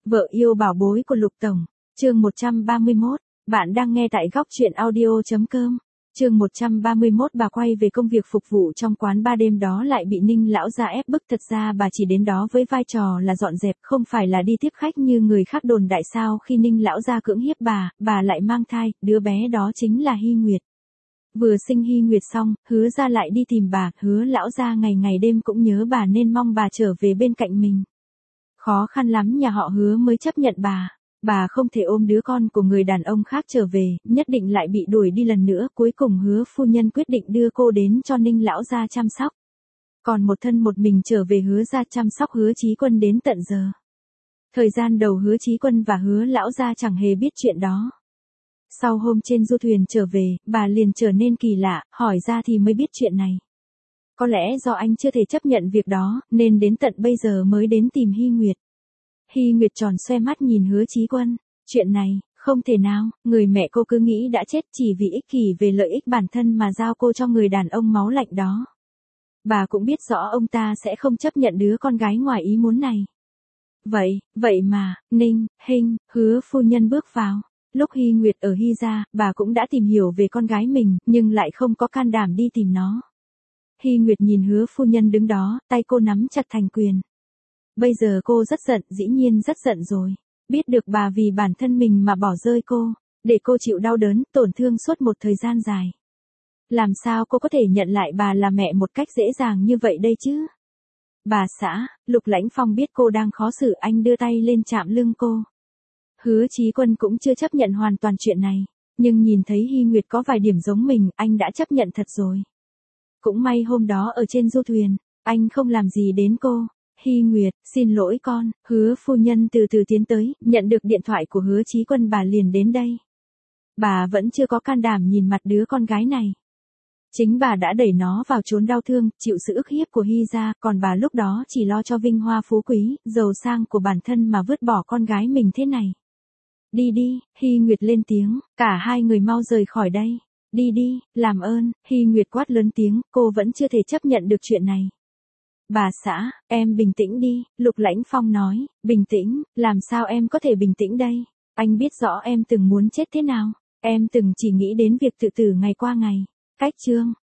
Vợ yêu bảo bối của Lục Tổng, chương 131, bạn đang nghe tại góc truyện audio.com. Chương 131 bà quay về công việc phục vụ trong quán ba đêm đó lại bị Ninh lão gia ép bức, thật ra bà chỉ đến đó với vai trò là dọn dẹp, không phải là đi tiếp khách như người khác đồn đại sao khi Ninh lão gia cưỡng hiếp bà lại mang thai, đứa bé đó chính là Hy Nguyệt. Vừa sinh Hy Nguyệt xong, Hứa gia lại đi tìm bà, Hứa lão gia ngày ngày đêm cũng nhớ bà nên mong bà trở về bên cạnh mình. Khó khăn lắm nhà họ Hứa mới chấp nhận bà không thể ôm đứa con của người đàn ông khác trở về, nhất định lại bị đuổi đi lần nữa, cuối cùng Hứa phu nhân quyết định đưa cô đến cho Ninh lão gia chăm sóc. Còn một thân một mình trở về Hứa gia chăm sóc Hứa Chí Quân đến tận giờ. Thời gian đầu Hứa Chí Quân và Hứa lão gia chẳng hề biết chuyện đó. Sau hôm trên du thuyền trở về, bà liền trở nên kỳ lạ, hỏi ra thì mới biết chuyện này. Có lẽ do anh chưa thể chấp nhận việc đó, nên đến tận bây giờ mới đến tìm Hy Nguyệt. Hy Nguyệt tròn xoe mắt nhìn Hứa Chí Quân. Chuyện này, không thể nào, người mẹ cô cứ nghĩ đã chết chỉ vì ích kỷ về lợi ích bản thân mà giao cô cho người đàn ông máu lạnh đó. Bà cũng biết rõ ông ta sẽ không chấp nhận đứa con gái ngoài ý muốn này. Vậy mà, Ninh, Hứa phu nhân bước vào. Lúc Hy Nguyệt ở Hy gia, bà cũng đã tìm hiểu về con gái mình, nhưng lại không có can đảm đi tìm nó. Hy Nguyệt nhìn Hứa phu nhân đứng đó, tay cô nắm chặt thành quyền. Bây giờ cô rất giận, dĩ nhiên rất giận rồi. Biết được bà vì bản thân mình mà bỏ rơi cô, để cô chịu đau đớn, tổn thương suốt một thời gian dài. Làm sao cô có thể nhận lại bà là mẹ một cách dễ dàng như vậy đây chứ? Bà xã, Lục Lãnh Phong biết cô đang khó xử, anh đưa tay lên chạm lưng cô. Hứa Chí Quân cũng chưa chấp nhận hoàn toàn chuyện này, nhưng nhìn thấy Hy Nguyệt có vài điểm giống mình, anh đã chấp nhận thật rồi. Cũng may hôm đó ở trên du thuyền, anh không làm gì đến cô. Hy Nguyệt, xin lỗi con. Hứa phu nhân từ từ tiến tới, nhận được điện thoại của Hứa Chí Quân bà liền đến đây. Bà vẫn chưa có can đảm nhìn mặt đứa con gái này. Chính bà đã đẩy nó vào chốn đau thương, chịu sự ức hiếp của Hy gia, còn bà lúc đó chỉ lo cho vinh hoa phú quý, giàu sang của bản thân mà vứt bỏ con gái mình thế này. Đi đi, Hy Nguyệt lên tiếng, cả hai người mau rời khỏi đây. Đi, làm ơn, Hy Nguyệt quát lớn tiếng, cô vẫn chưa thể chấp nhận được chuyện này. Bà xã, em bình tĩnh đi, Lục Lãnh Phong nói, bình tĩnh, làm sao em có thể bình tĩnh đây? Anh biết rõ em từng muốn chết thế nào, em từng chỉ nghĩ đến việc tự tử ngày qua ngày. Cách chương